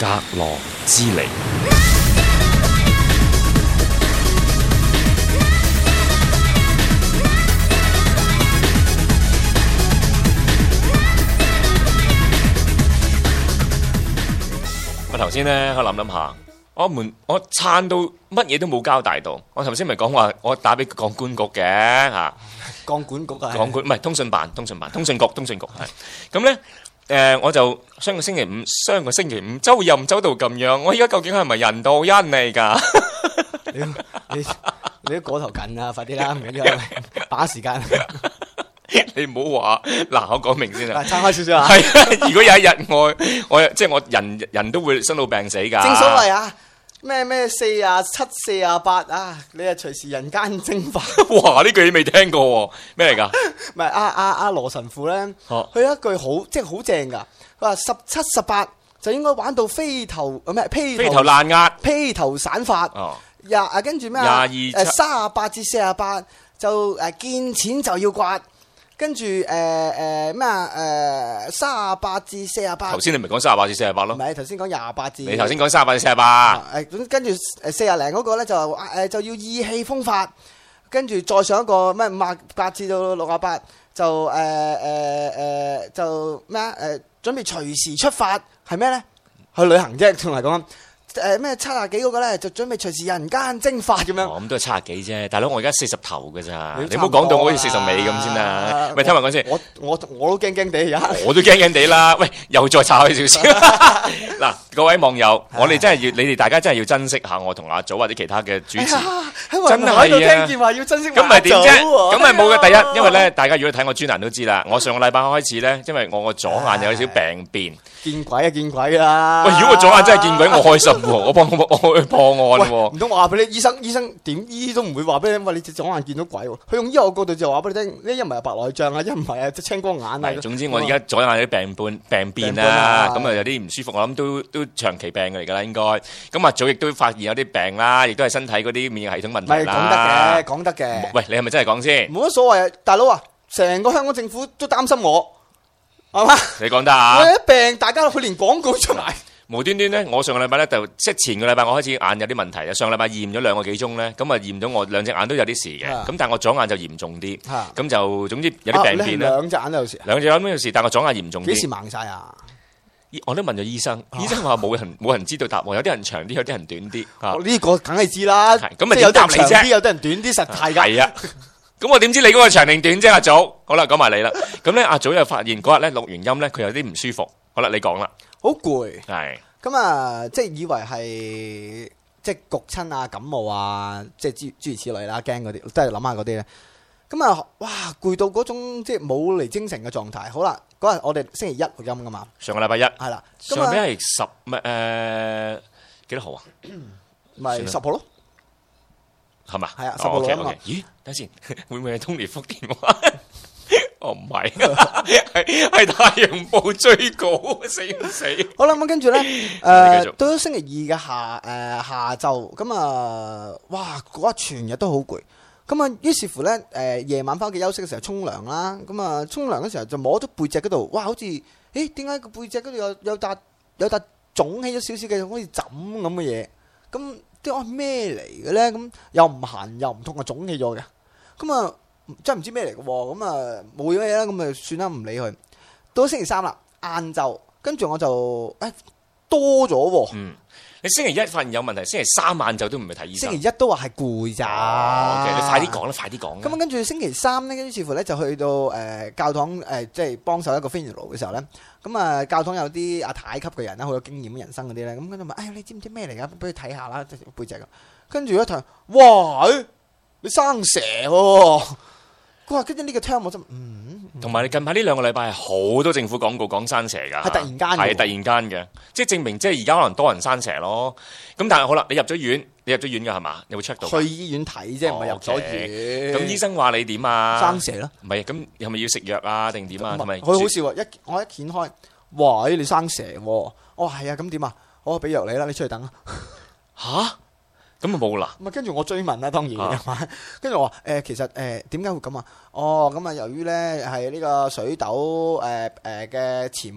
格羅之離。我頭先咧，我諗下，我撐到乜嘢都冇交代到。我頭先咪講話，我打俾鋼管局嘅嚇， 鋼管局啊， 鋼管唔係通訊辦，通訊局係。咁咧我就上個星期五周任周到咁樣，我而家究竟係咪人道恩嚟㗎？ 你都嗰頭近啊，快啲啦，唔緊要，把握時間。 你唔好話嗱，我講明先啦， 撐開少少啊。 係，如果有一日我即係我人都會生老病死㗎。 正所謂啊，咩47、48啊，你係隨時人間蒸發。 哇！呢句你未聽過喎，咩嚟㗎？ 唔係阿羅神父咧，佢有一句好正㗎。佢話17、18就應該玩到飛頭披頭爛額、 披頭散髮。跟住咩啊？38至48就見錢就要刮。跟住咩38至48， 頭先你咪講38至48咯？ 唔係頭先講28至。 你頭先講38至48。 咁跟住40零嗰個咧就要意氣風發，跟住再上一個咩58至到68就就咩準備隨時出發係咩咧？去旅行啫，同埋講。咩70幾嗰個咧就準備隨時人間蒸發咁樣。 咁都係70幾啫，大佬我而家40頭㗎咋，你唔好講到我好似40尾咁先啦。喂，聽埋講先。 我都驚驚地而家。 我都驚驚地啦。喂，又再炒開少少。嗱，各位網友，我哋真係要，你哋大家真係要珍惜下我同阿祖或者其他嘅主持。真係啊！ 聽見話要珍惜。 咁咪點啫？咁咪冇嘅。第一，因為咧，大家如果睇我專欄都知啦，我上個禮拜開始咧，因為我個左眼有少少病變。見鬼啦！ 喂，如果我左眼真係見鬼，我開心喎，我去破案喎。 唔通話俾你醫生點醫都唔會話俾你，話你隻左眼見到鬼喎。佢用醫學角度就話俾你聽，呢一唔係白內障啊，一唔係青光眼啊。 總之我而家左眼有啲病變啦，咁啊有啲唔舒服，我諗都長期病嘅嚟㗎啦，應該。咁啊早亦都發現有啲病啦，亦都係身體嗰啲免疫系統問題啦。 講得嘅。 喂，你係咪真係講先？ 冇乜所謂啊，大佬啊，成個香港政府都擔心我。係嘛？ 你講得啊！ 我一病，大家佢連廣告出埋。 無端端咧，我上個禮拜咧就即係前個禮拜我開始眼有啲問題啊。上個禮拜驗咗2個幾鐘咧，咁啊驗到我兩隻眼都有啲事嘅。咁但係我左眼就嚴重啲。咁就總之有啲病變啦。 兩隻眼都有事。 兩隻眼都有事，但係我左眼嚴重啲。 幾時盲晒啊？ 我都問咗醫生，醫生話冇人知道答案，有啲人長啲，有啲人短啲。 呢個梗係知啦。 咁咪點答你啫？ 有啲人短啲，實係㗎。 係啊。咁我點知你嗰個長定短啫？阿祖，好啦，講埋你啦。咁咧，阿祖又發現嗰日咧錄完音咧，佢有啲唔舒服。好啦，你講啦。 好攰。 係。 咁啊，即係以為係即係焗親啊、感冒啊，即係諸如此類啦，驚嗰啲，都係諗下嗰啲咧。咁啊，哇，攰到嗰種即係冇嚟精神嘅狀態。好啦，嗰日我哋星期一錄音噶嘛。 上個禮拜一。係啦。 上個禮拜係幾多號啊？ 咪10號咯。 係嘛？ 係啊，10號錄音啊。 咦？等先，會唔會係Tony覆電話？哦，唔係，係太陽報追稿，死唔死？ 好啦，咁跟住咧，到咗星期二嘅下晝，咁啊，哇，嗰日全日都好攰。咁啊，於是乎咧，夜晚翻屋企休息嘅時候沖涼啦。咁啊，沖涼嘅時候就摸咗背脊嗰度，哇，好似，點解個背脊嗰度有笪腫起咗少少嘅，好似枕咁嘅嘢。咁啲咩嚟嘅咧？咁又唔痕又唔痛啊，腫起咗嘅。咁啊，真係唔知咩嚟嘅喎。咁啊，冇嘢嘢啦，咁啊算啦，唔理佢。到星期三啦，晏晝，跟住我就多咗喎。 你星期一發現有問題，星期三晏晝都唔係睇醫生。 星期一都話係攰咋。 你快啲講啦，快啲講。 咁跟住星期三咧，於是乎咧就去到教堂即係幫手一個 funeral 嘅時候咧，咁啊教堂有啲阿太級嘅人啦，好有經驗嘅人生嗰啲咧，咁跟住問，你知唔知咩嚟㗎？俾佢睇下啦，即係背脊。跟住一睇，哇！你生蛇喎！佢話跟住呢個 term 我真同埋你近排呢2個禮拜係好多政府廣告講生蛇㗎， 係突然間嘅， 係突然間嘅，即係證明即係而家可能多人生蛇咯。咁但係好啦，你入咗院㗎係嘛？有冇 check 到？ 去醫院睇啫，唔係入咗院。 咁醫生話你點啊？ 生蛇咯。 唔係，咁係咪要食藥啊？定點啊？係咪？ 佢好笑喎！我一掀開，哇！你生蛇喎！我話係啊，咁點啊？我俾藥你啦，你出去等啊。 吓？咁咪冇啦。 咁啊，跟住我追問啦，當然。跟住我話其實點解會咁啊？哦，咁啊，由於咧係呢個水痘嘅潛伏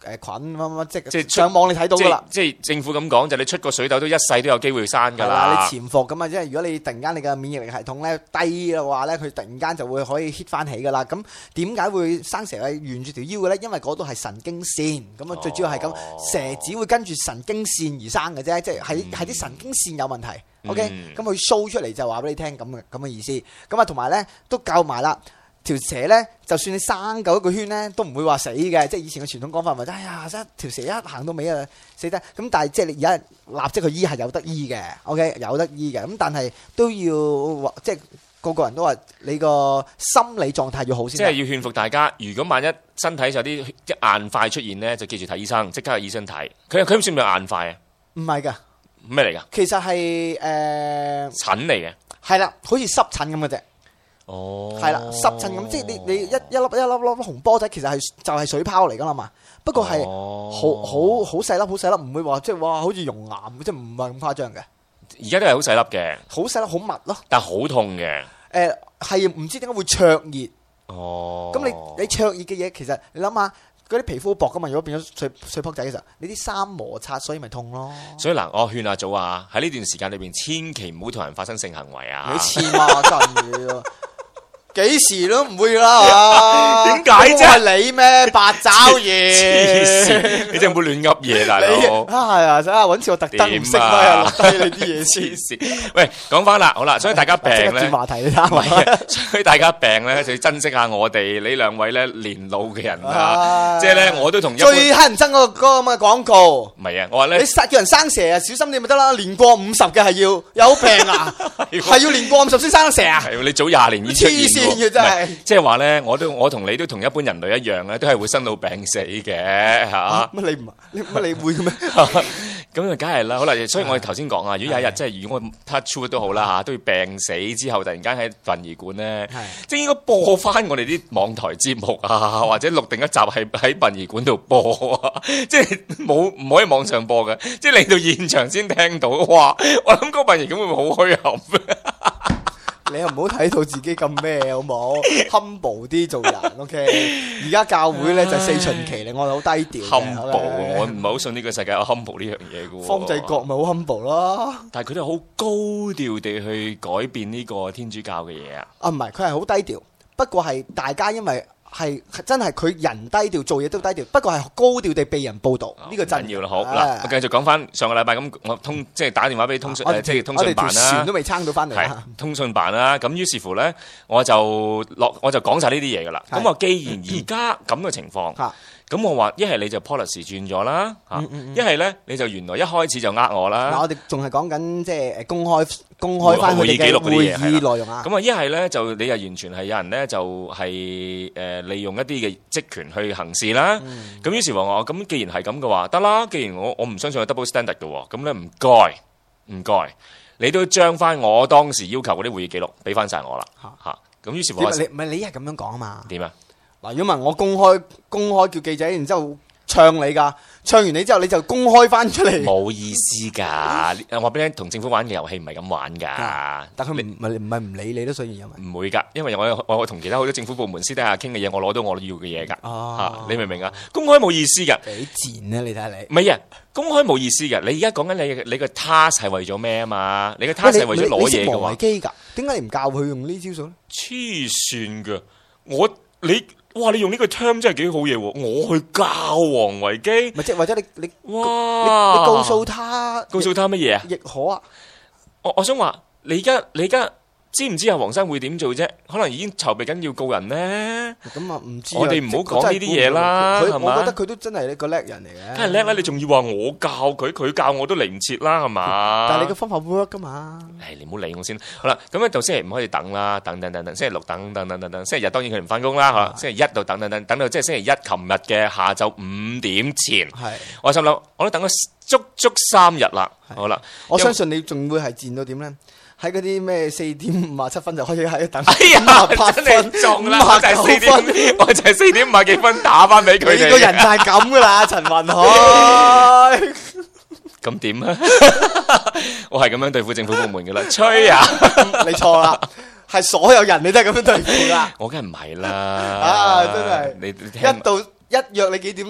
菌乜即係上網你睇到㗎啦。 即係政府咁講，就你出個水痘都一世都有機會生㗎啦。 你潛伏咁啊，即係如果你突然間你嘅免疫力系統咧低嘅話咧，佢突然間就會可以 hit 翻起㗎啦。咁點解會生蛇係沿住條腰嘅咧？因為嗰度係神經線，咁啊最主要係咁，蛇只會跟住神經線而生嘅啫，即係係啲神經線有問題。OK，咁佢 show 出嚟就話俾你聽咁嘅意思。咁啊同埋咧都教埋啦。條蛇咧，就算你生夠一個圈咧，都唔會話死嘅。即係以前嘅傳統講法咪哎呀，條蛇一行到尾啊死得。咁但係即係你而家立即佢醫係有得醫嘅 ，OK 有得醫嘅。咁但係都要即係個人都話你個心理狀態要好先。 即係要勸服大家，如果萬一身體有啲硬塊出現咧，就記住睇醫生，即刻去醫生睇。佢算唔算硬塊啊？ 唔係㗎， 咩嚟㗎？其實係疹嚟嘅， 係啦，好似濕疹咁嘅啫。 哦， 係啦，濕疹咁，即係你一粒紅波仔，其實就係水泡嚟噶啦嘛。不過係好細粒，唔會話即係哇，好似熔岩，即係唔係咁誇張嘅。 而家都係好細粒嘅， 好細粒好密咯。 但係好痛嘅。 係唔知點解會灼熱。 哦， 咁你灼熱嘅嘢，其實你諗下嗰啲皮膚薄噶嘛，如果變咗水泡仔嘅時候，你啲衫摩擦，所以咪痛咯。 所以嗱，我勸阿祖啊，喺呢段時間裏邊，千祈唔好同人發生性行為啊。 你黐孖筋嘅。幾時都唔會啦，點解啫？係你咩八爪魚？ 你真係唔好亂噏嘢，大佬。 係啊，想揾次我特登唔識啊，落低你啲嘢黐線。 喂，講翻啦，好啦，所以大家病咧， 轉話題你睇。 所以大家病咧就要珍惜下我哋呢兩位咧年老嘅人啊。即係咧，我都同最乞人憎嗰個咁嘅廣告。 唔係啊，我話咧， 你叫人生蛇啊，小心啲咪得啦。年過50嘅係要有病啊，係要年過50先生蛇啊。 係你早20年已經出現。 真係， 即係話咧，我同你都同一般人類一樣咧，都係會生老病死嘅嚇。 乜你會嘅咩？ 咁啊，梗係啦。好啦，所以我哋頭先講啊，如果有一日即係如果我 touch wood 都好啦嚇，都要病死之後，突然間喺殯儀館咧，即係應該播翻我哋啲網台節目啊，或者錄定一集係喺殯儀館度播啊，即係唔可以網上播嘅，即係嚟到現場先聽到。哇！我諗個殯儀館會唔會好虛冚？ 你又唔好睇到自己咁咩好冇 humble 啲做人 ，OK？而家教會咧就4旬期咧，我哋好低調。 humble，我唔係好信呢個世界有 humble 呢樣嘢嘅。 方濟各咪好 humble 咯， 但係佢哋好高調地去改變呢個天主教嘅嘢啊。 唔係，佢係好低調，不過係大家因為。係真係佢人低調，做嘢都低調，不過係高調地被人報導，呢個真要啦。好嗱，我繼續講翻上個禮拜咁，我即係打電話俾通訊即係通訊辦啦， 船都未撐到翻嚟啦。 通訊辦啦，咁於是乎咧，我就講晒呢啲嘢噶啦。咁我既然而家咁嘅情況，咁我話一係你就 policy 轉咗啦，一係咧你就原來一開始就我啦。 嗱，我哋仲係講緊即係公開翻佢哋嘅會議內容啊。 咁啊，一係咧就你又完全係有人咧就係利用一啲嘅職權去行事啦。咁於是話我咁既然係咁嘅話，得啦。既然我唔相信有 double standard 嘅，咁咧唔該，你都將翻我當時要求嗰啲會議記錄俾翻晒我啦。嚇，咁於是話你係咁樣講啊嘛？ 點啊？ 嗱，如果唔係我公開叫記者，然之後唱你噶，唱完你之後你就公開翻出嚟， 冇意思噶。我話俾你聽，同政府玩嘅遊戲唔係咁玩噶。 但佢唔係唔理你都雖然有唔會噶，因為我同其他好多政府部門私底下傾嘅嘢，我攞到我要嘅嘢噶。你明唔明啊？公開冇意思噶。 幾賤啊！你睇下你。 唔係啊，公開冇意思噶。你而家講緊你個 task 係為咗咩啊嘛？你個 task 係為咗攞嘢嘅話， 機㗎？點解你唔教佢用呢招數咧？ 黐線噶，哇！你用呢個 term 真係幾好嘢喎！我去教王維基， 咪即係或者你哇！ 你告訴他乜嘢啊？ 亦可啊！ 我想話你而家知唔知阿黃生會點做啫？可能已經籌備緊要告人咧。 咁啊唔知。 我哋唔好講呢啲嘢啦，係嘛？ 我覺得佢都真係一個叻人嚟嘅。 梗係叻啦！你仲要話我教佢，佢教我都嚟唔切啦，係嘛？ 但係你個方法 work 噶嘛？ 你唔好理我先。好啦，咁咧到星期5開始等啦，等。星期6等。星期日當然佢唔翻工啦，嚇。星期1度等到即係星期1，琴日嘅下晝5點前。係。我心諗，我都等咗足3日啦。好啦， 我相信你仲會係賤到點咧？喺嗰啲咩4點57分就開始喺度等， 哎呀，真係中啦！我就係4點50幾分打翻俾佢哋。 你個人就係咁噶啦，陳雲海。 咁點啊？我係咁樣對付政府部門噶啦，吹啊！ 你錯啦，係所有人你都係咁樣對付噶。 我梗係唔係啦。 真係。你一約你幾點咧？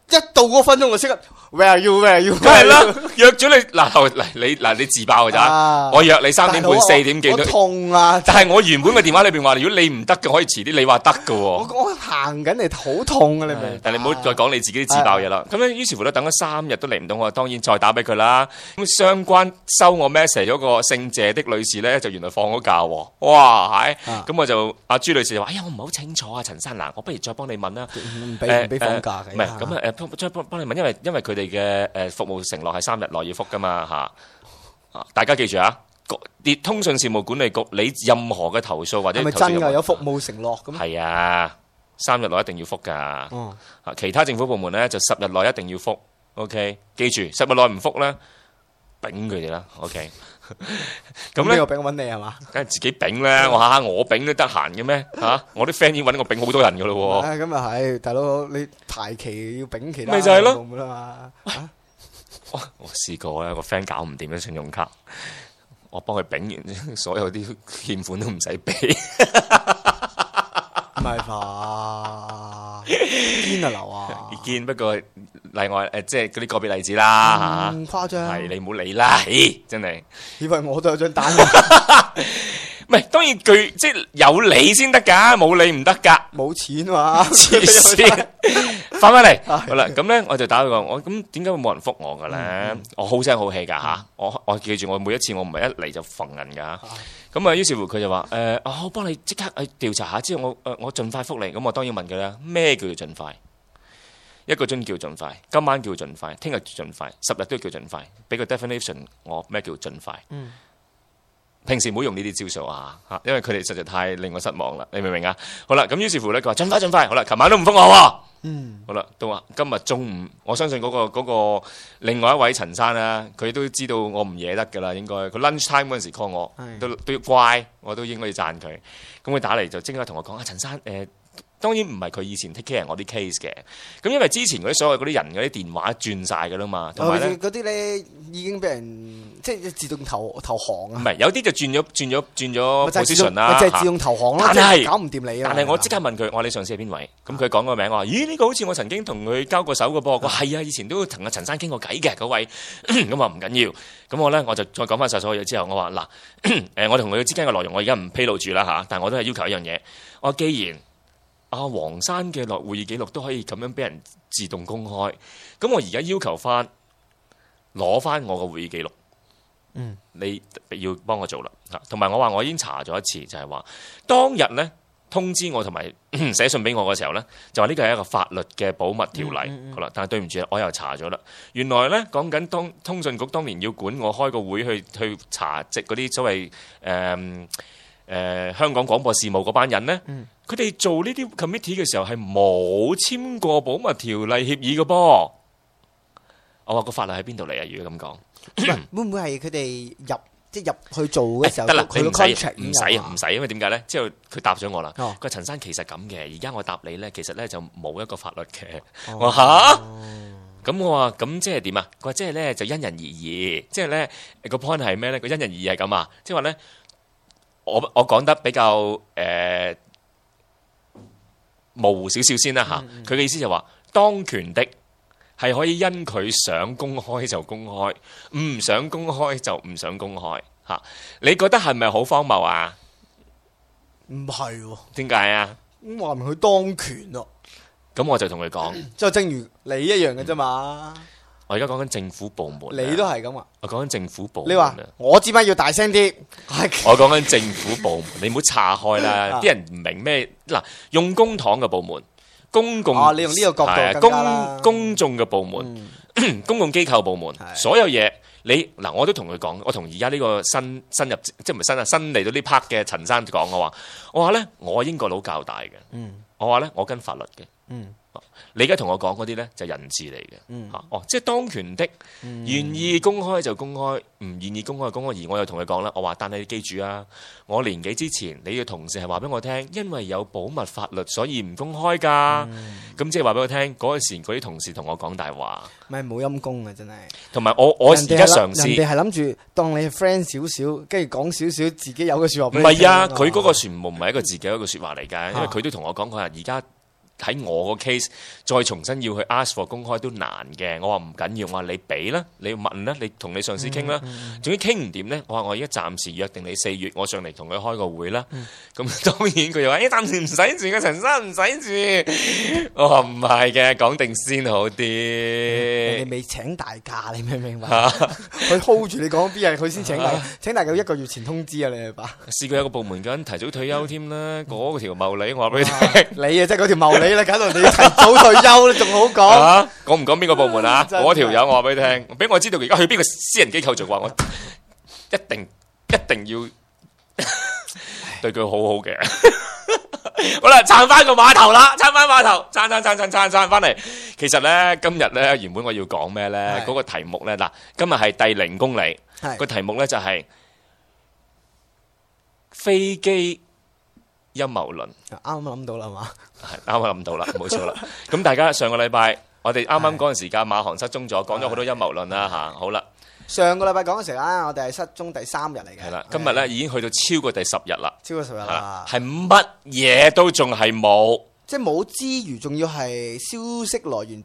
一到嗰分鐘我即刻 Where are you？ 梗係啦，約咗你你自爆㗎咋？我約你3點半4點幾我痛啊！ 但係我原本嘅電話裏邊話，如果你唔得嘅可以遲啲，你話得㗎喎。 我行緊嚟好痛啊！你明？ 但係你唔好再講你自己啲自爆嘢啦。咁咧於是乎咧，等咗3日都嚟唔到，我當然再打俾佢啦。咁相關收我 message 嗰個姓謝的女士咧，就原來放咗假喎。哇，係咁我就阿朱女士就話：哎呀，我唔係好清楚啊，陳生嗱，我不如再幫你問啦。 唔俾放假嘅。 唔係咁啊再幫你問，因為佢哋嘅服務承諾係3日內要覆噶嘛嚇。大家記住啊，通訊事務管理局你任何嘅投訴或者係咪真㗎？有服務承諾咁？ 係啊，3日內一定要覆㗎。其他政府部門咧就10日內一定要覆。OK， 記住10日內唔覆咧，丙佢哋啦。OK。咁咧， 邊個丙我揾你係嘛？ 梗係自己丙咧，我丙都得閒嘅咩嚇？我啲 friend 已經揾我丙好多人噶咯喎。咁啊係，大佬你排期要丙其他咪就係咯嘛。 我試過咧，個 friend 搞唔掂嘅信用卡，我幫佢丙完，所有啲欠款都唔使俾。 唔係吧？堅啊流啊！ 堅不過例外即係嗰啲個別例子啦嚇。 咁誇張？係你唔好理啦，真係。 以為我都有張單。 唔係，當然佢即係有你先得㗎，冇你唔得㗎。 冇錢嘛？ 黐線！翻返嚟，好啦，咁咧我就打佢講，我咁點解會冇人覆我嘅咧？我好聲好氣㗎嚇，我記住我每一次我唔係一嚟就逢人㗎。咁啊，於是乎佢就話我幫你即刻去調查下，之後我盡快覆你。咁我當然問佢啦，咩叫做盡快？一個鐘叫盡快，今晚叫盡快，聽日叫盡快，10日都叫盡快。俾個 definition 我咩叫盡快？平時唔好用呢啲招數啊，因為佢哋實在太令我失望啦。你明唔明啊？好啦，咁於是乎咧，佢話盡快盡快。好啦，琴晚都唔覆我喎。好啦，到話今日中午，我相信嗰個另外一位陳生啦，佢都知道我唔惹得噶啦，應該佢 lunch time 嗰陣時 call 我，都要乖，我都應該要讚佢。咁佢打嚟就即刻同我講啊，陳生當然唔係佢以前 take care 我啲 case 嘅，咁因為之前嗰啲所謂嗰啲人嗰啲電話轉晒㗎啦嘛，同埋咧嗰啲咧已經俾人即係自動投降啊。 唔係有啲就轉咗 position 啦， 就係自動投降啦， 但係搞唔掂你啊。 但係我即刻問佢，我話你上司係邊位？咁佢講個名，我話咦呢個好似我曾經同佢交過手嘅噃。佢話係啊，以前都同阿陳生傾過偈嘅嗰位。咁話唔緊要，咁我咧我就再講翻晒所有嘢之後，我話嗱我同佢之間嘅內容我而家唔披露住啦嚇，但係我都係要求一樣嘢，我既然阿黃生嘅會議記錄都可以咁樣俾人自動公開，咁我而家要求翻攞翻我個會議記錄，你要幫我做啦，同埋我話我已經查咗一次，就係話當日咧通知我同埋寫信俾我嘅時候咧，就話呢個係一個法律嘅保密條例，好啦，但係對唔住，我又查咗啦，原來咧講緊通訊局當年要管我開個會去查即嗰啲所謂香港廣播事務嗰班人咧。佢哋做呢啲 committee 嘅時候係冇簽過保密條例協議嘅噃。我話個法律喺邊度嚟啊？如果咁講， 會唔會係佢哋入去做嘅時候？ 得啦， 佢個 contract 唔使，因為點解咧？之後佢答咗我啦。佢話陳生其實咁嘅，而家我答你咧，其實咧就冇一個法律嘅。我話嚇，咁我話咁即係點啊？佢話即係咧就因人而異，即係咧個 point 係咩咧？個因人而異係咁啊，即係話咧，我講得比較模糊少少先啦嚇，佢嘅意思就話，當權的係可以因佢想公開就公開，唔想公開就唔想公開嚇。你覺得係咪好荒謬啊？ 唔係喎， 點解啊？ 咁話明佢當權咯。 咁我就同佢講， 就正如你一樣嘅啫嘛。 我而家講緊政府部門， 你都係咁啊！ 我講緊政府部門。 你話我只乜要大聲啲？ 我講緊政府部門，你唔好岔開啦！啲人唔明咩嗱，用公帑嘅部門，公共你用呢個角度公眾嘅部門，公共機構部門，所有嘢你嗱，我都同佢講，我同而家呢個新入即係唔係新啊，新嚟到呢 part 嘅陳生講我話咧，我英國佬較大嘅，我話咧我跟法律嘅。你而家同我講嗰啲咧就人治嚟嘅，即係當權的願意公開就公開，唔願意公開就公開。而我又同佢講啦，我話但係你記住啊，我年幾之前你嘅同事係話俾我聽，因為有保密法律所以唔公開㗎。咁即係話俾我聽，嗰陣時嗰啲同事同我講大話， 咪冇陰功啊！真係。同埋我而家嘗試， 人哋係諗住當你係 friend 少少，跟住講少少自己有嘅説話。 唔係啊，佢嗰個全部唔係一個自己一個説話嚟㗎，因為佢都同我講佢話而家。 喺我個 case 再重新要去 ask for 公開都難嘅。我話唔緊要，我話你俾啦，你問啦，你同你上司傾啦。總之傾唔掂咧，我話我而家暫時約定你4月，我上嚟同佢開個會啦。咁當然佢又話：暫時唔使住嘅，陳生唔使住。我話唔係嘅，講定先好啲。 你未請大假，你明唔明白？佢 hold 住你講邊日佢先請大假，請大假1個月前通知啊！你明白？ 試過有個部門緊提早退休添啦，嗰條茂利我話俾你聽， 你啊即係嗰條茂利啦，搞到你提早退休你仲好講。 講唔講邊個部門啊？嗰條友我話俾你聽，俾我知道而家去邊個私人機構做嘅話，我一定要對佢好好嘅。好啦，撐翻個碼頭啦，撐翻碼頭，撐翻嚟。其實咧，今日咧原本我要講咩咧？嗰個題目咧，嗱，今日係第0公里，個題目咧就係飛機陰謀論。 啱啱諗到啦，係嘛？ 係啱啱諗到啦，冇錯啦。咁大家上個禮拜，我哋啱啱嗰陣時間馬航失蹤咗，講咗好多陰謀論啦嚇。好啦。上個禮拜講嘅時候啦，我哋係失蹤第3日嚟嘅。 係啦，今日咧已經去到超過第10日啦。 超過10日啦， 係乜嘢都仲係冇， 即係冇之餘，仲要係消息來源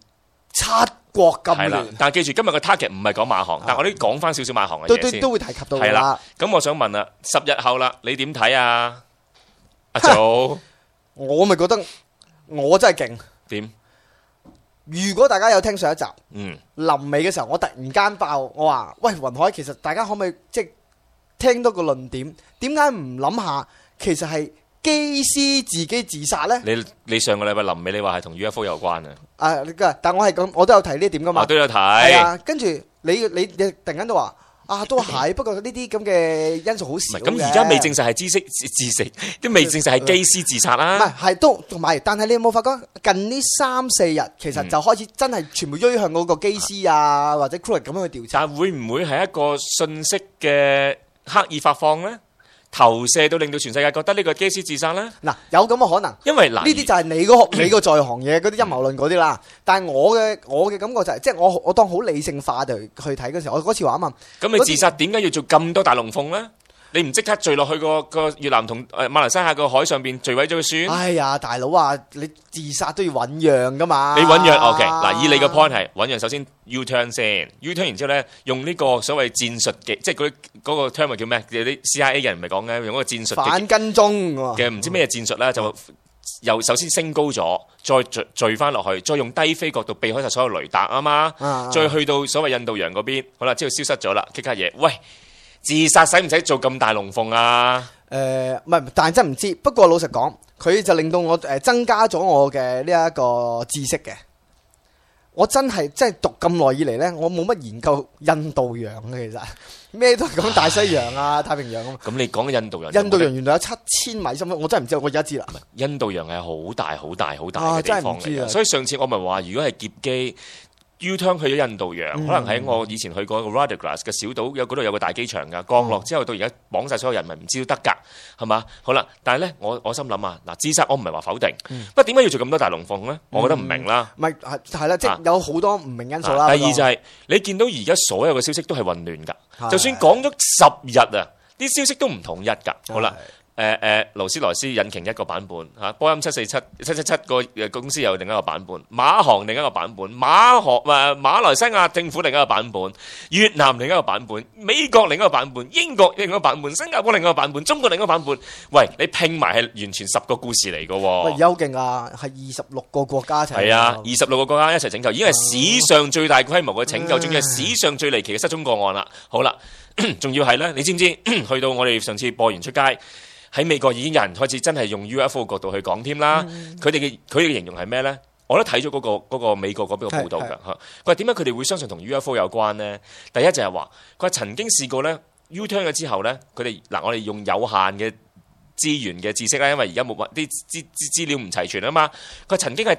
7國咁亂。 但係記住，今日個 target 唔係講馬航，但係我哋講翻少少馬航嘅嘢先， 都會提及到。 係啦，咁我想問啦，10日後啦，你點睇啊？阿祖， 我咪覺得我真係勁。 點？ 如果大家有聽上一集，臨尾嘅時候，我突然間爆，我話：喂，雲海，其實大家可唔可以即係聽多個論點？點解唔諗下，其實係機師自己自殺呢？ 你上個禮拜臨尾你話係同 UFO 有關啊？ 但我係咁，我都有提呢點噶嘛。 我都有睇。 係啊，跟住你突然間都話。都係，不過呢啲咁嘅因素好少嘅。 咁而家未證實係自食，都未證實係機師自殺啦。 唔係都同埋，但係你有冇發覺近呢3-4日，其實就開始真係全部追向嗰個機師啊，或者 crew 咁樣去調查。 但會唔會係一個信息嘅刻意發放咧？投射到令到全世界覺得呢個機師自殺咧？嗱， 有咁嘅可能，因為呢啲就係你個在行嘢嗰啲陰謀論嗰啲啦。但係我嘅感覺就係，即係我當好理性化地去睇嗰時候，我嗰次話啊嘛。咁你自殺點解要做咁多大龍鳳咧？你唔即刻墜落去個越南同馬來西亞個海上邊墜毀咗佢算？ 哎呀，大佬啊，你自殺都要醞釀噶嘛？ 你醞釀 OK 嗱，以你個 point 係醞釀，首先 U turn 先 ，U turn 然之後咧，用呢個所謂戰術嘅，即係嗰個 term 叫咩？有啲 CIA 嘅人唔係講嘅，用嗰個戰術反跟蹤嘅唔知咩戰術咧，就又首先升高咗，再墜翻落去，再用低飛角度避開晒所有雷達啊嘛，再去到所謂印度洋嗰邊，好啦，之後消失咗啦，即刻嘢，喂！自殺使唔使做咁大龍鳳啊？ 唔係，但係真唔知。不過老實講，佢就令到我增加咗我嘅呢一個知識嘅。我真係讀咁耐以嚟呢，我冇乜研究印度洋嘅，其實咩都係講大西洋啊、太平洋啊。 咁你講印度洋？ 印度洋原來有7000米深，我真係唔知，我而家知啦。 印度洋係好大好大好大嘅地方嚟嘅，所以上次我咪話，如果係劫機。U-turn 去咗印度洋，可能喺我以前去過個 Radagras 嘅小島，嗰度有個大機場㗎，降落之後到而家綁晒所有人，咪唔知都得㗎，係嘛？好啦，但係咧，我心諗啊，嗱，自殺我唔係話否定，不過點解要做咁多大龍鳳咧？我覺得唔明啦。 咪係啦，即係有好多唔明因素啦。 第二就係你見到而家所有嘅消息都係混亂㗎，就算講咗10日啊，啲消息都唔統一㗎。好啦。勞斯萊斯引擎一個版本嚇，波音747個公司有另一個版本，馬航另一個版本，馬來西亞政府另一個版本，越南另一個版本，美國另一個版本，英國另一個版本，新加坡另一個版本，中國另一個版本。喂，你拼埋係完全10個故事嚟㗎喎。 喂，有勁啊，係26個國家一齊。 係啊，26個國家一齊拯救，已經係史上最大規模嘅拯救，仲要係史上最離奇嘅失蹤個案啦。好啦，仲要係咧，你知唔知去到我哋上次播完出街？喺美國已經有人開始真係用 UFO 角度去講添啦，佢哋嘅形容係咩呢？我都睇咗嗰個美國嗰邊嘅報導㗎嚇。佢話點解佢哋會相信同 UFO 有關呢？第一就係話佢話曾經試過呢 U-turn 咗之後呢，佢哋我哋用有限嘅資源嘅知識啦，因為而家冇啲資料唔齊全啊嘛。佢曾經係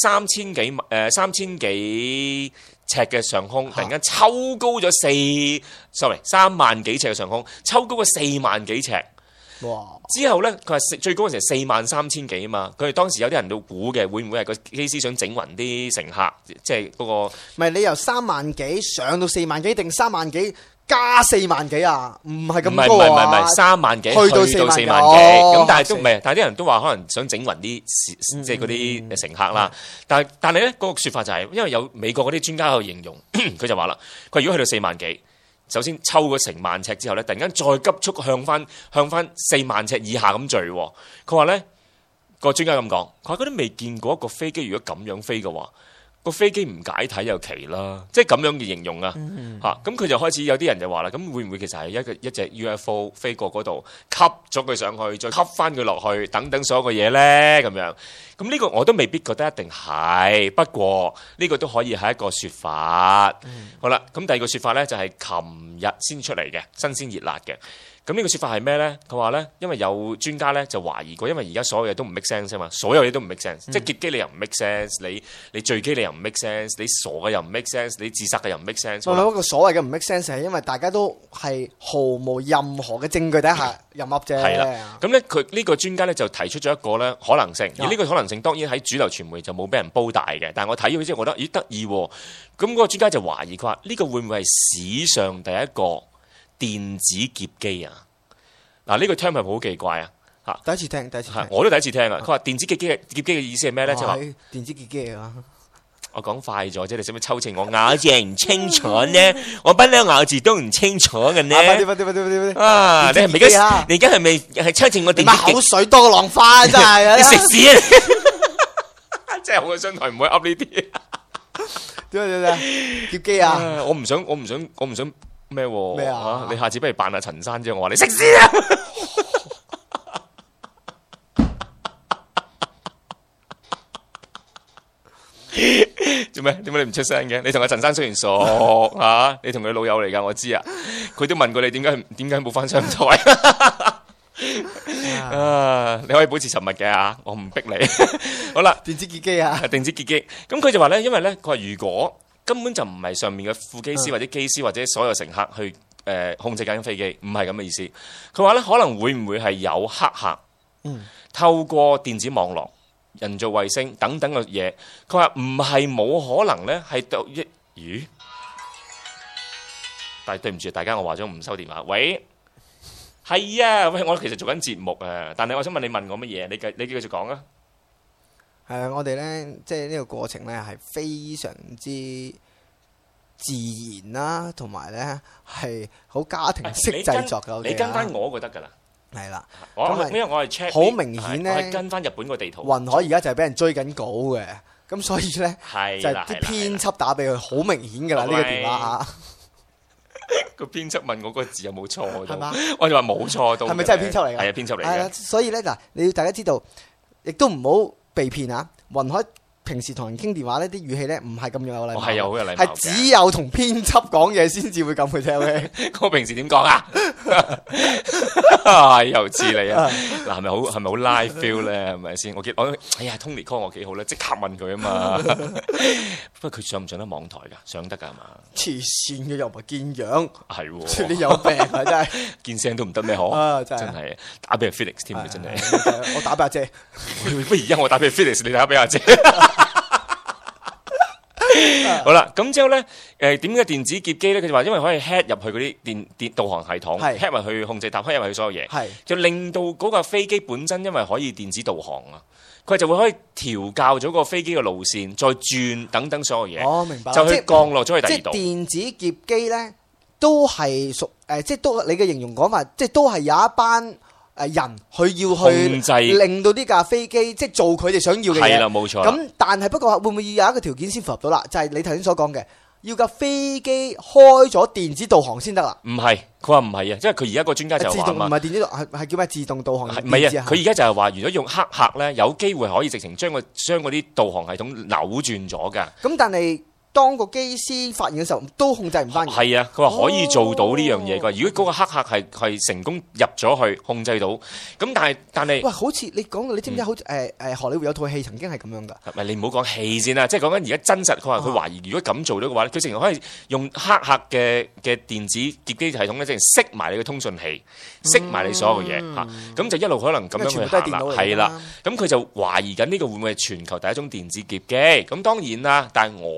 3000幾尺嘅上空，突然間抽高咗3萬幾尺嘅上空，抽高咗4萬幾尺。哇！之後咧，佢話最高嗰時係43000幾啊嘛。佢哋當時有啲人都估嘅，會唔會係個機師想整暈啲乘客？即係嗰個。唔係你由3萬幾上到4萬幾定3萬幾？ 加4萬幾啊？唔係咁唔係高啊？ 唔係3萬幾， 去到4萬幾。 咁但係都唔係，但係啲人都話可能想整暈啲即係嗰啲乘客啦。但係咧嗰個説法就係，因為有美國嗰啲專家去形容，佢就話啦，佢如果去到4萬幾，首先抽咗成萬尺之後咧，突然間再急速向翻4萬尺以下咁墜。佢話咧個專家咁講，佢話嗰啲未見過一個飛機如果咁樣飛嘅話，個飛機唔解體又奇啦，即係咁樣嘅形容啊嚇。咁佢就開始有啲人就話啦，咁會唔會其實係一隻 UFO 飛過嗰度吸咗佢上去，再吸翻佢落去，等等所有嘅嘢咧咁樣。咁呢個我都未必覺得一定係，不過呢個都可以係一個説法。好啦，咁第二個説法咧就係琴日先出嚟嘅，新鮮熱辣嘅。咁呢個説法係咩咧？佢話咧，因為有專家咧就懷疑過，因為而家所有嘢都唔 make sense 啊嘛，所有嘢都唔 make sense，即係劫機你又唔 make sense，你墜機你又唔 make sense，你傻嘅又唔 make sense，你自殺嘅又唔 make sense。 我諗個所謂嘅唔 make sense 係因為大家都係毫無任何嘅證據底下任噏啫。 係啦，咁咧佢呢個專家咧就提出咗一個咧可能性，而呢個可能性當然喺主流傳媒就冇俾人煲大嘅，但係我睇咗之後覺得咦得意喎，咁嗰個專家就懷疑佢話呢個會唔會係史上第一個電子劫機啊？嗱，呢個 term 係咪好奇怪啊？嚇， 第一次聽， 我都第一次聽啊！佢話電子劫機嘅意思係咩咧？就話電子劫機啊！ 我講快咗啫，你使唔使抽清我咬字唔清楚呢？我不嬲咬字都唔清楚嘅呢。 快啲！ 啊！你係咪你而家係咪係抽清我電子？ 口水多過浪花真係。 你食屎啊！真係好嘅商台唔會噏呢啲。 點劫機啊！ 我唔想咩喎？ 咩啊？ 你下次不如扮下陳生啫，我話你食屎啊！做咩？點解你唔出聲嘅？你同阿陳生雖然熟嚇，你同佢老友嚟㗎，我知啊。佢都問過你點解冇翻商台啊？你可以保持沉默嘅嚇，我唔逼你。好啦， 電子劫機啊！ 電子劫機。咁佢就話咧，因為咧，佢話如果根本就唔係上面嘅副機師或者機師或者所有乘客去控制緊飛機，唔係咁嘅意思。佢話咧，可能會唔會係有黑客透過電子網絡、人造衛星等等嘅嘢？佢話唔係冇可能咧，係咦？但係對唔住大家，我話咗唔收電話。喂，係啊，喂，我其實做緊節目啊，但係我想問你問我乜嘢？你繼續講啊。 係啊，我哋咧即係呢個過程咧係非常之自然啦，同埋咧係好家庭式製作嘅。 你跟翻我就得㗎啦。 係啦， 因為我係 check 好明顯咧， 我係跟翻日本個地圖。 雲海而家就係俾人追緊稿嘅，咁所以咧就係啲編輯打俾佢，好明顯㗎啦呢個電話。 個編輯問我個字有冇錯到， 係嘛？ 我就話冇錯到。 係咪真係編輯嚟㗎？ 係啊，編輯嚟嘅。 係啦，所以咧嗱，你要大家知道，亦都唔好被騙啊！雲海平時同人傾電話呢啲語氣咧唔係咁有禮貌， 係有好有禮貌， 係只有同編輯講嘢先至會咁嘅啫。OK， 我平時點講啊？又似你啊！嗱，係咪好 live feel 咧？係咪先？我哎呀 Tony call 我幾好咧，即刻問佢啊嘛。不過佢上唔上得網台㗎？上得㗎係嘛？ 黐線嘅又唔係見樣， 係喎， 你有病啊！真係見聲都唔得咩？可真係打俾阿 Felix 添嘅真係。 我打俾阿姐， 不如而家我打俾 Felix，你打俾阿姐。好啦，咁之後咧，點解電子劫機咧？佢就話因為可以 hack 入去嗰啲電導航系統，hack 入去控制塔，hack 入去所有嘢，就令到嗰架飛機本身因為可以電子導航啊，佢就會可以調校咗個飛機嘅路線，再轉等等所有嘢。 哦，明白。 就去降落咗去第二度。 即係電子劫機咧，都係屬即係都你嘅形容講法，即係都係有一班人佢要去控制令到呢架飛機即係做佢哋想要嘅嘢。 係啦，冇錯。 咁但係不過會唔會要有一個條件先符合到啦？就係你頭先所講嘅，要架飛機開咗電子導航先得啦。 唔係，佢話唔係啊，因為佢而家個專家就話唔係電子導係叫咩自動導航？ 唔係啊，佢而家就係話，如果用黑客咧，有機會可以直情將嗰啲導航系統扭轉咗㗎。 咁但係當個機師發現嘅時候，都控制唔翻。 係啊，佢話可以做到呢樣嘢㗎。如果嗰個黑客係成功入咗去控制到，咁但係， 喂，好似你講到，你知唔知好似荷里活有套戲曾經係咁樣㗎？ 唔係你唔好講戲先啦，即係講緊而家真實。佢話佢懷疑，如果咁做到嘅話，佢成日可以用黑客嘅電子劫機系統咧，即係熄埋你嘅通訊器，熄埋你所有嘅嘢嚇，咁就一路可能咁樣去行啦。係啦，咁佢就懷疑緊呢個會唔會係全球第一種電子劫機？咁當然啦，但係我嘅諗法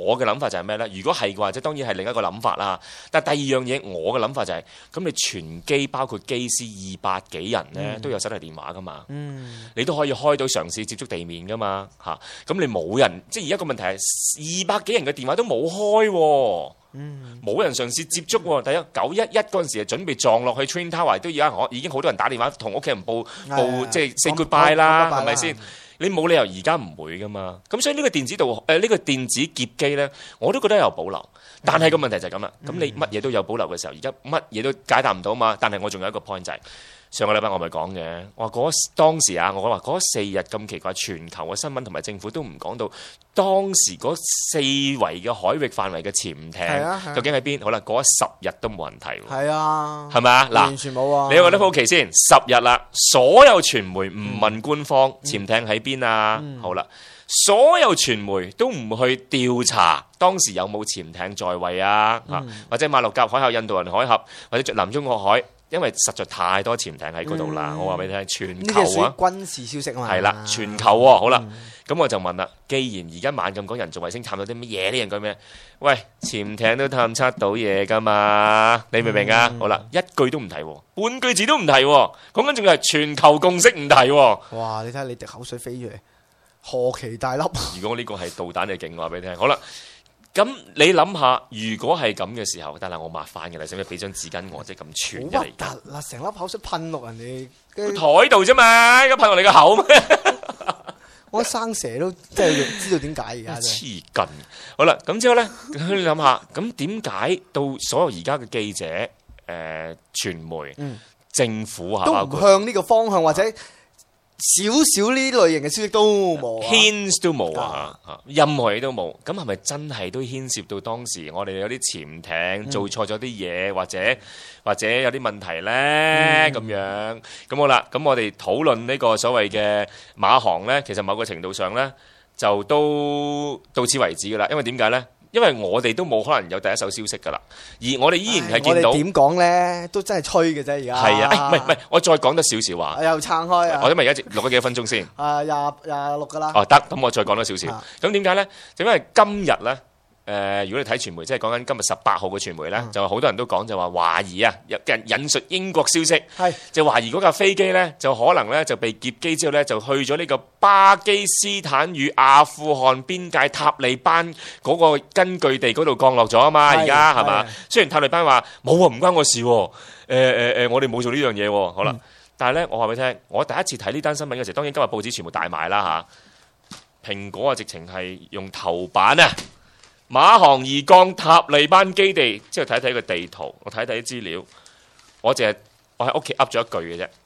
法就係咩咧？如果係嘅話，即當然係另一個諗法啦。但係第二樣嘢，我嘅諗法就係、是，咁你全機包括機師200幾人咧，都有手提電話噶嘛。你都可以開到嘗試接觸地面噶嘛。咁你冇人，即係而家個問題係200幾人嘅電話都冇開喎。冇人嘗試接觸喎。第一911嗰陣時準備撞落去 Twin Tower， 都已經好多人打電話同屋企人報即係 say goodbye 啦，係咪先？你冇理由而家唔會噶嘛。咁所以呢個電子呢個電子劫機咧，我都覺得有保留。但係個問題就係咁啦。咁你乜嘢都有保留嘅時候，而家乜嘢都解答唔到嘛。但係我仲有一個 point 就係、上個禮拜我咪講嘅，我話當時啊，我話嗰4日咁奇怪，全球嘅新聞同埋政府都唔講到當時嗰4圍嘅海域範圍嘅潛艇究竟喺邊？好啦，嗰10日都冇人提喎。係啊，係咪啊？嗱， 完全冇啊！ 你覺得好奇先？10日啦，所有傳媒唔問官方潛艇喺邊啊？好啦，所有傳媒都唔去調查當時有冇潛艇在位啊？或者馬六甲海峽、印度洋海峽或者南中國海。因為實在太多潛艇喺嗰度啦，我話俾你聽，全球啊， 軍事消息啊嘛， 係啦，全球喎，好啦，咁我就問啦，既然而家猛咁講人造衛星探到啲乜嘢，啲人講咩？喂，潛艇都探測到嘢噶嘛，你明唔明啊？好啦，一句都唔提，半句字都唔提，講緊仲要係全球共識唔提。 哇！你睇下你滴口水飛出嚟，何其大粒！ 如果呢個係導彈嘅勁，我話俾你聽，好啦。咁你諗下，如果係咁嘅時候，得啦，我抹翻嘅啦，使唔使俾張紙巾我？即係咁串嚟。好核突啦！ 成粒口水噴落人哋台度啫嘛，而家噴落你個口咩？ 我生蛇都即係知道點解而家黐筋。好啦，咁之後咧，你諗下，咁點解到所有而家嘅記者、傳媒、政府都唔向呢個方向或者？少少呢類型嘅消息都冇 ，hints 都冇啊，任何嘢都冇。咁係咪真係都牽涉到當時我哋有啲潛艇做錯咗啲嘢，或者有啲問題咧？咁樣咁好啦。咁我哋討論呢個所謂嘅馬航咧，其實某個程度上咧就都到此為止噶啦。因為點解咧？因為我哋都冇可能有第一手消息噶啦，而我哋依然係見到點講咧，都真係吹嘅啫。而家係啊，唔係，我再講多少少話， 又撐開啊！ 我因為而家錄咗幾多分鐘先？ 廿六噶啦。 哦，得，咁我再講多少少。咁點解咧？就因為今日咧。如果你睇傳媒，即係講緊今日18號嘅傳媒咧，就好多人都講就話懷疑啊，有人引述英國消息，就懷疑嗰架飛機咧就可能咧就被劫機之後咧就去咗呢個巴基斯坦與阿富汗邊界塔利班嗰個根據地嗰度降落咗啊嘛，而家係嘛？雖然塔利班話冇啊，唔關我事喎，我哋冇做呢樣嘢喎，好啦，但係咧我話俾你聽，我第一次睇呢單新聞嘅時候，當然今日報紙全部大賣啦嚇，蘋果啊直情係用頭版啊。馬航移降塔利班基地，之後睇睇個地圖，我睇睇啲資料，我喺屋企噏咗一句嘅啫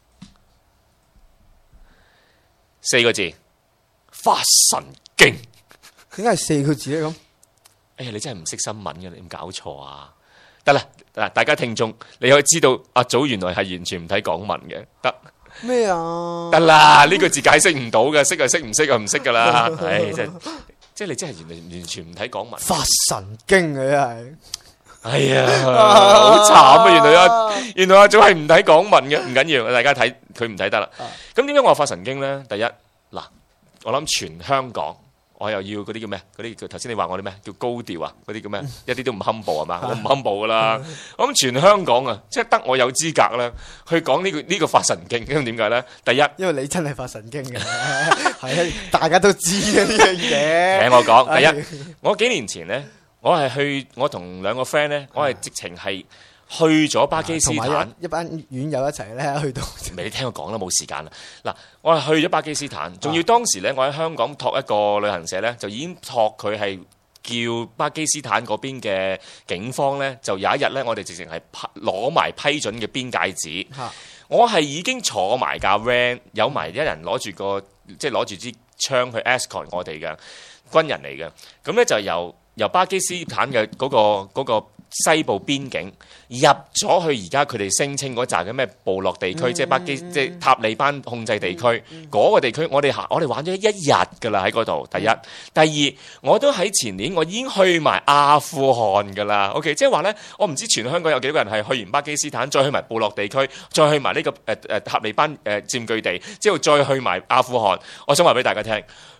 ，4個字，發神經。 點解係4個字咧咁？ 哎呀，你真係唔識新聞嘅，你有冇搞錯啊？得啦，嗱，大家聽眾，你可以知道阿祖原來係完全唔睇港文嘅，得咩啊？ 得啦，呢個字解釋唔到嘅，識就識，唔識就唔識噶啦，唉，即係你真係完全唔睇港文， 發神經嘅真係， 哎呀，好慘啊！原來阿祖係唔睇港文嘅，唔緊要，大家睇佢唔睇得啦。咁點解我話發神經咧？第一，嗱，我諗全香港，我又要嗰啲叫咩？嗰啲頭先你話我啲咩？叫高調啊？嗰啲叫咩？一啲都唔 humble 係嘛？我唔 humble 噶啦。我諗全香港啊，即係得我有資格咧去講呢個發神經。因為點解咧？第一， 因為你真係發神經嘅，係啊，大家都知嘅呢樣嘢。 聽我講，第一，我幾年前咧，我同2個 friend 咧，我係直情係去咗巴基斯坦， 一班院友一齊咧去到。 你聽我講啦，冇時間啦。嗱，我係去咗巴基斯坦，仲要當時咧，我喺香港託一個旅行社咧，就已經託佢係叫巴基斯坦嗰邊嘅警方咧，就有一日咧，我哋直情係攞埋批准嘅邊界紙。我係已經坐埋架 van， 有埋一人攞住支槍去 escort 我哋嘅軍人嚟嘅。咁咧就由巴基斯坦嘅嗰個西部邊境入咗去而家佢哋聲稱嗰扎嘅咩部落地區，即係即係塔利班控制地區嗰個地區，我哋玩咗1日噶啦喺嗰度。第一，第二，我都喺前年我已經去埋阿富汗噶啦。OK， 即係話咧，我唔知全香港有幾多個人係去完巴基斯坦，再去埋部落地區，再去埋呢個塔利班佔據地，之後再去埋阿富汗。我想話俾大家聽，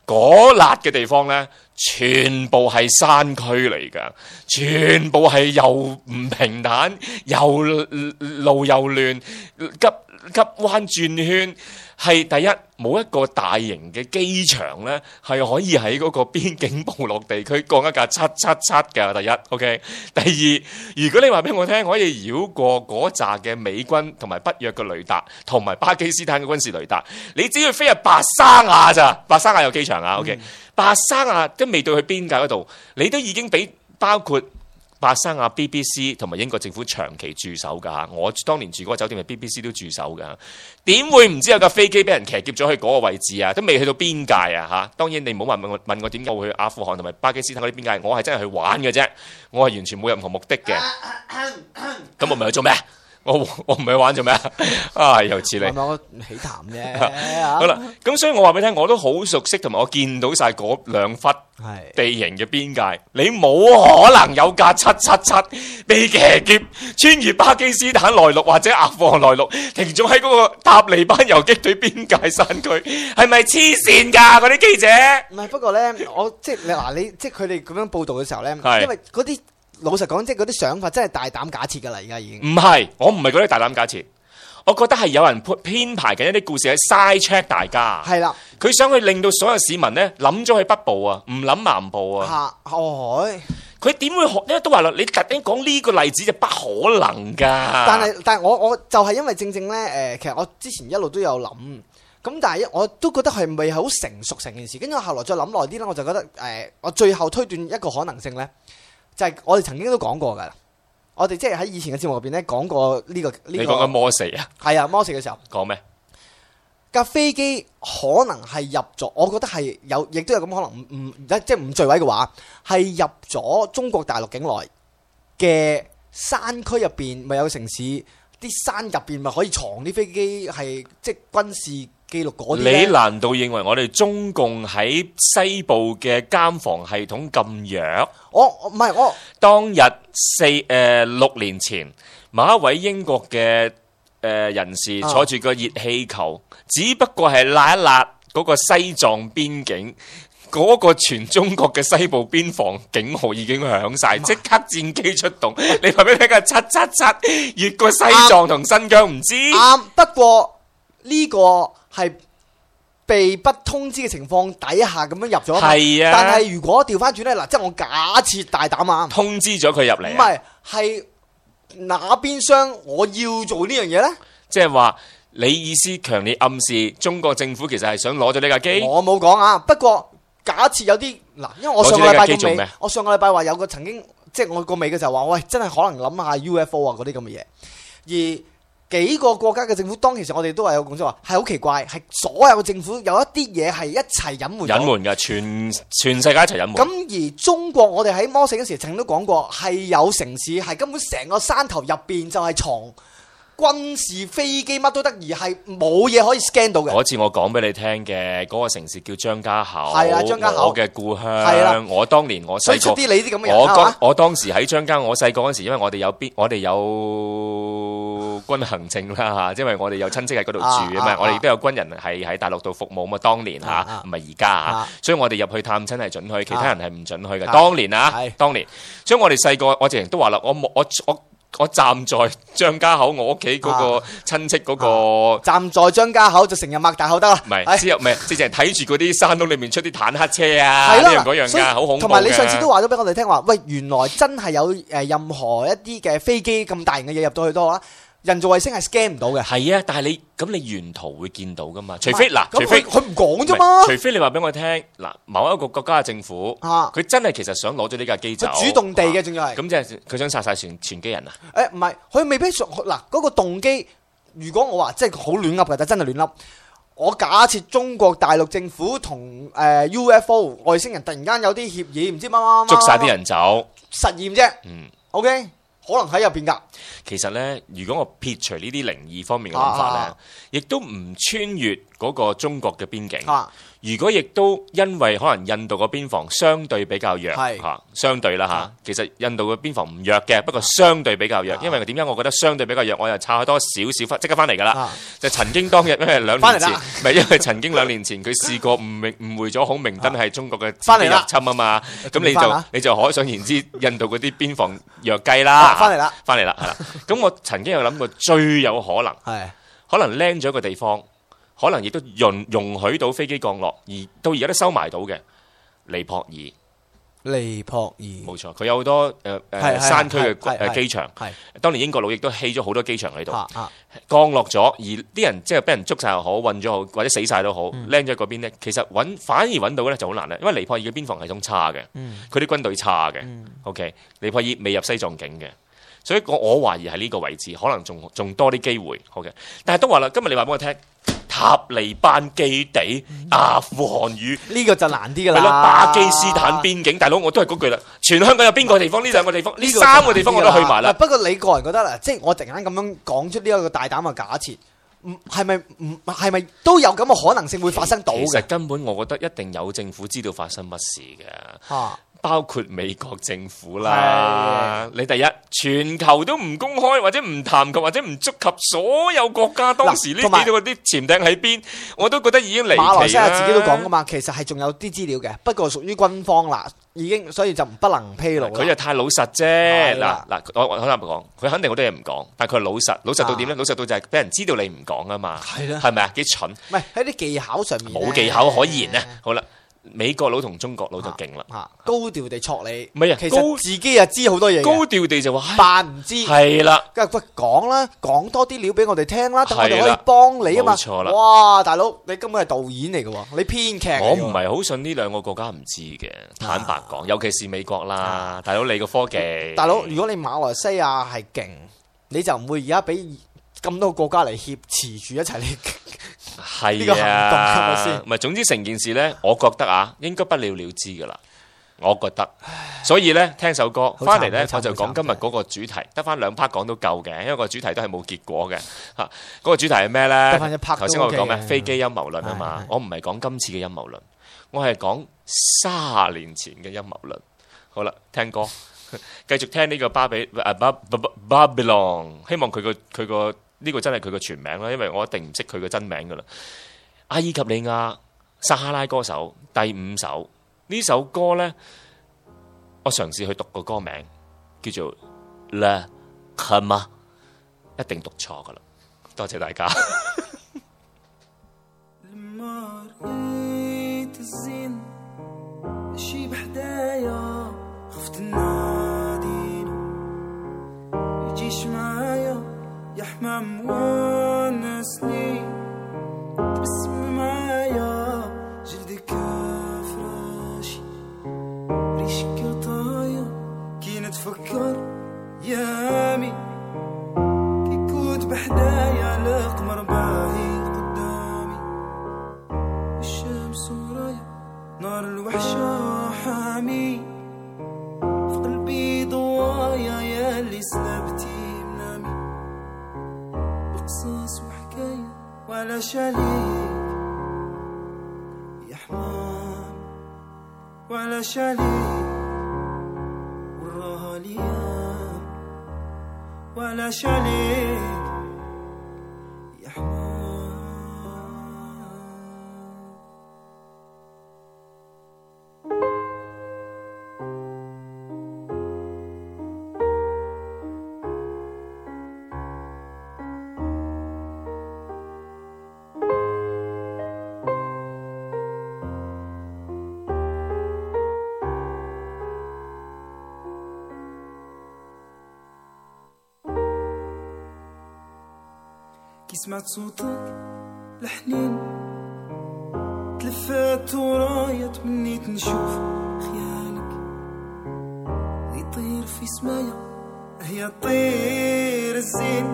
嗰笪嘅地方咧，全部係山區嚟㗎，全部係又唔平坦，又路又亂，急彎轉圈。係第一，冇一個大型嘅機場咧，係可以喺嗰個邊境部落地區降一架777㗎。第一 ，OK。第二，如果你話俾我聽，可以繞過嗰扎嘅美軍同埋北約嘅雷達，同埋巴基斯坦嘅軍事雷達，你只要飛入白沙瓦咋？白沙瓦有機場啊 ，OK。白沙瓦都未到去邊界嗰度，你都已經俾包括白沙瓦 BBC 同埋英國政府長期駐守㗎。我當年住嗰個酒店係 BBC 都駐守㗎。點會唔知有架飛機俾人騎劫咗去嗰個位置啊？都未去到邊界啊嚇！當然你唔好問我點解會去阿富汗同埋巴基斯坦嗰啲邊界，我係真係去玩嘅啫，我係完全冇任何目的嘅。咁我咪去做咩？我唔係去玩做咩啊？又似你，係咪我起談啫？ 好啦，咁所以我話俾你聽，我都好熟悉，同埋我見到晒嗰兩忽地形嘅邊界，你冇可能有架777被騎劫穿越巴基斯坦內陸或者阿富汗內陸，停咗喺嗰個塔利班游擊隊邊界山區，係咪黐線㗎？嗰啲記者唔係，不過咧，我即係你即係佢哋咁樣報導嘅時候咧，因為嗰啲。老實講，即係嗰啲想法真係大膽假設㗎啦，而家已經。 唔係，我唔係覺得大膽假設，我覺得係有人編排緊一啲故事喺 side check 大家。 係啦， 佢想去令到所有市民咧諗咗去北部啊，唔諗南部啊。佢點會學？因為都話啦，你特登講呢個例子就不可能㗎。 但係我就係因為正正咧其實我之前一路都有諗。咁但係我都覺得係咪好成熟成件事？跟住我後來再諗耐啲咧，我就覺得我最後推斷一個可能性咧。就係我哋曾經都講過㗎啦，我哋即係喺以前嘅節目入邊咧講過呢個。你講緊摩四啊？ 係啊，摩四嘅時候講咩？ 架飛機可能係入咗，我覺得係有，亦都有咁可能即係唔墜毀嘅話，係入咗中國大陸境內嘅山區入邊，咪有城市啲山入邊咪可以藏啲飛機，係即係軍事。 你難道認為我哋中共喺西部嘅監防系統咁弱？ 唔係我當日6年前，某一位英國嘅人士坐住個熱氣球，只不過係揦一揦嗰個西藏邊境，嗰個全中國嘅西部邊防警號已經響晒，即刻戰機出動。你話俾你聽嘅777越過西藏同新疆唔知？ 不過呢個係被不通知嘅情況底下咁樣入咗， 係啊。 但係如果調翻轉咧，嗱，即係我假設大膽啊， 通知咗佢入嚟， 唔係哪邊廂我要做呢樣嘢咧？ 即係話你意思強烈暗示中國政府其實係想攞咗呢架機？ 我冇講啊，不過假設有啲嗱，因為我上個禮拜個尾，我上個禮拜話有個曾經，即係我個尾嘅時候話，喂，真係可能諗下 UFO 啊嗰啲咁嘅嘢，而幾個國家嘅政府當其時我哋都係有共識話係好奇怪，係所有嘅政府有一啲嘢係一齊隱瞞嘅，全世界一齊隱瞞。 咁而中國我哋喺摩四嗰時曾經都講過，係有城市係根本成個山頭入邊就係藏軍事飛機乜都得，而係冇嘢可以 scan 到嘅。 嗰次我講俾你聽嘅嗰個城市叫張家口， 係啊，張家口我嘅故鄉。我當年我細個， 所以出啲你啲咁嘅人我當時喺張家，我細個嗰時，因為我哋有軍行證啦嚇，因為我哋有親戚喺嗰度住啊嘛，我哋亦都有軍人係喺大陸度服務嘛，當年嚇，唔係而家嚇，所以我哋入去探親係準去，其他人係唔準去嘅。當年啊，當年，所以我哋細個，我直情都話啦，我站在張家口，我屋企嗰個親戚嗰個站在張家口就成日擘大口得啦。 唔係，之後唔係，直情睇住嗰啲山窿裏面出啲坦克車啊，呢樣嗰樣㗎，好恐怖嘅。 同埋你上次都話咗俾我哋聽話，喂，原來真係有任何一啲嘅飛機咁大型嘅嘢入到去都好啦。人造衛星係 scan 唔到嘅。 係啊，但係你沿途會見到噶嘛？除非佢唔講啫嘛。 除非你話俾我聽嗱，某一個國家嘅政府，佢真係其實想攞咗呢架機走， 主動地嘅，仲要係。 咁即係佢想殺晒全機人啊？ 唔係，佢未必嗱嗰個動機。如果我話即係好亂噏嘅，但真係亂噏。我假設中國大陸政府同UFO 外星人突然間有啲協議，唔知乜捉晒啲人走實驗啫。OK。可能喺入邊噶。 其實咧，如果我撇除呢啲靈異方面嘅諗法咧，亦都唔穿越嗰嗰個中國嘅邊境。如果亦都因為可能印度個邊防相對比較弱相對啦嚇，其實印度嘅邊防唔弱嘅，不過相對比較弱。因為點解我覺得相對比較弱？我又差多少少即刻翻嚟㗎啦。就曾經當日因為2年前，唔係因為曾經2年前佢試過誤會咗孔明燈係中國嘅自己入侵啊嘛。咁你就可想而知，印度嗰啲邊防弱雞啦。翻嚟啦，係啦。咁我曾經有諗過，最有可能可能靚咗一個地方。可能亦都容許到飛機降落，而到而家都收埋到嘅尼泊爾。冇錯，佢有好多山區嘅機場。當年英國佬亦都起咗好多機場喺度。降落咗，而啲人即係俾人捉晒又好，韞咗好，或者死晒都好，靚咗嗰邊呢，其實反而揾到咧就好難咧，因為尼泊爾嘅邊防系統差嘅，佢啲軍隊差嘅。OK， 尼泊爾未入西藏境嘅。所以我懷疑係呢個位置，可能仲多啲機會。好嘅，但係都話啦，今日你話俾我聽，塔利班基地、阿富汗與呢個就難啲㗎啦。 係咯，巴基斯坦邊境，大佬我都係嗰句啦。全香港有邊個地方？呢2個地方，呢3個地方我都去埋啦。 不過你個人覺得啦，即係我突然間咁樣講出呢一個大膽嘅假設，係咪都有咁嘅可能性會發生到嘅？ 其實根本我覺得一定有政府知道發生乜事嘅。包括美國政府啦，你第一全球都唔公開或者唔談及或者唔觸及所有國家當時呢幾度嗰啲潛艇喺邊，我都覺得已經離奇啦。 馬來西亞自己都講噶嘛，其實係仲有啲資料嘅，不過屬於軍方啦，已經所以就不能披露。 佢就太老實啫。嗱，我坦白講，佢肯定好多嘢唔講，但係佢係老實到點咧？老實到就係俾人知道你唔講啊嘛。係咪啊？幾蠢？ 唔係喺啲技巧上面， 冇技巧可言咧。好啦。美國佬同中國佬就勁啦， 高調地戳你， 唔係啊， 其實自己又知好多嘢， 高調地就話扮唔知， 係啦， 喂講啦，講多啲料俾我哋聽啦，等我哋可以幫你啊嘛， 冇錯啦， 哇，大佬你根本係導演嚟嘅喎，你編劇， 我唔係好信呢2個國家唔知嘅，坦白講，尤其是美國啦，大佬你個科技， 大佬如果你馬來西亞係勁，你就唔會而家俾咁多個國家嚟挾持住一齊嚟。 係啊，唔係，總之成件事呢，我覺得啊，應該不了了之噶啦。我覺得，所以呢，聽首歌翻嚟呢，我就講今日嗰個主題，得翻2 part 講都夠嘅，因為個主題都係冇結果嘅嚇。嗰個主題係咩呢？頭先我講咩？飛機陰謀論啊嘛。我唔係講今次嘅陰謀論，我係講30年前嘅陰謀論。好啦，聽歌，繼續聽呢個Babylon， 希望佢個。呢個真係佢個全名啦，因為我一定唔識佢個真名噶啦。阿爾及利亞撒哈拉歌手第5首，呢首歌呢，我嘗試去讀個歌名叫做 La Khama， 一定讀錯噶啦。多謝大家。 يا حمام ونسني تبسم معايا جلدك فراشي ريشك طاير كي نتفكر يامي كي كنت بحدايا القمر باهي قدامي الشمس ورايا نار الوحشة حامي في قلبي ضوايا يا اللي سلبتي قصص وحكاية ولا شاليك يا حمام ولا شاليك وراها ليام ولا شاليك يا حمام. كي سمعت صوتك الحنين تلفت ورايا تمنيت نشوف خيالك يطير في سمايا هي الطير الزين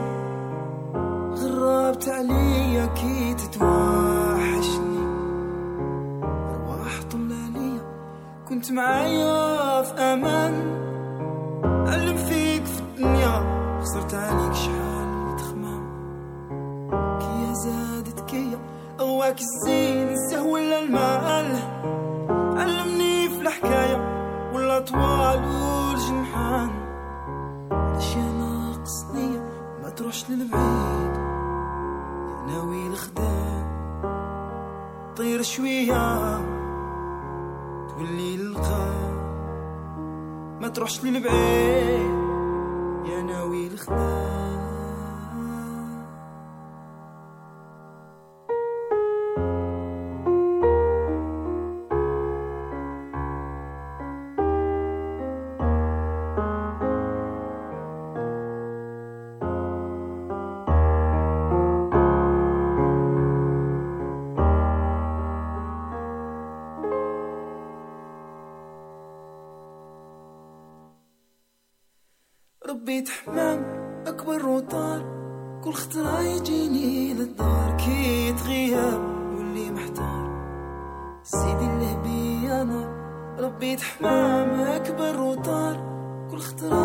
غربت عليا كي تتوحشني رواح طلاليا كنت معايا في امان علم فيك في الدنيا خسرت عليك شحال زادت كيا معاك الزين السهو ولا المال، علمني في الحكاية ولا طوال والجنحان. الاشياء ناقصني ما تروحش للبعيد يا ناوي الخدام، طير شوية تولي للقاع، ما تروحش للبعيد يا ناوي الخدام. ربيت حمام أكبر وطار، كل خطرة يجيني للدار كي تغياب واللي محتار. سيدي اللي بيا نار، ربيت حمام أكبر وطار، كل خطرة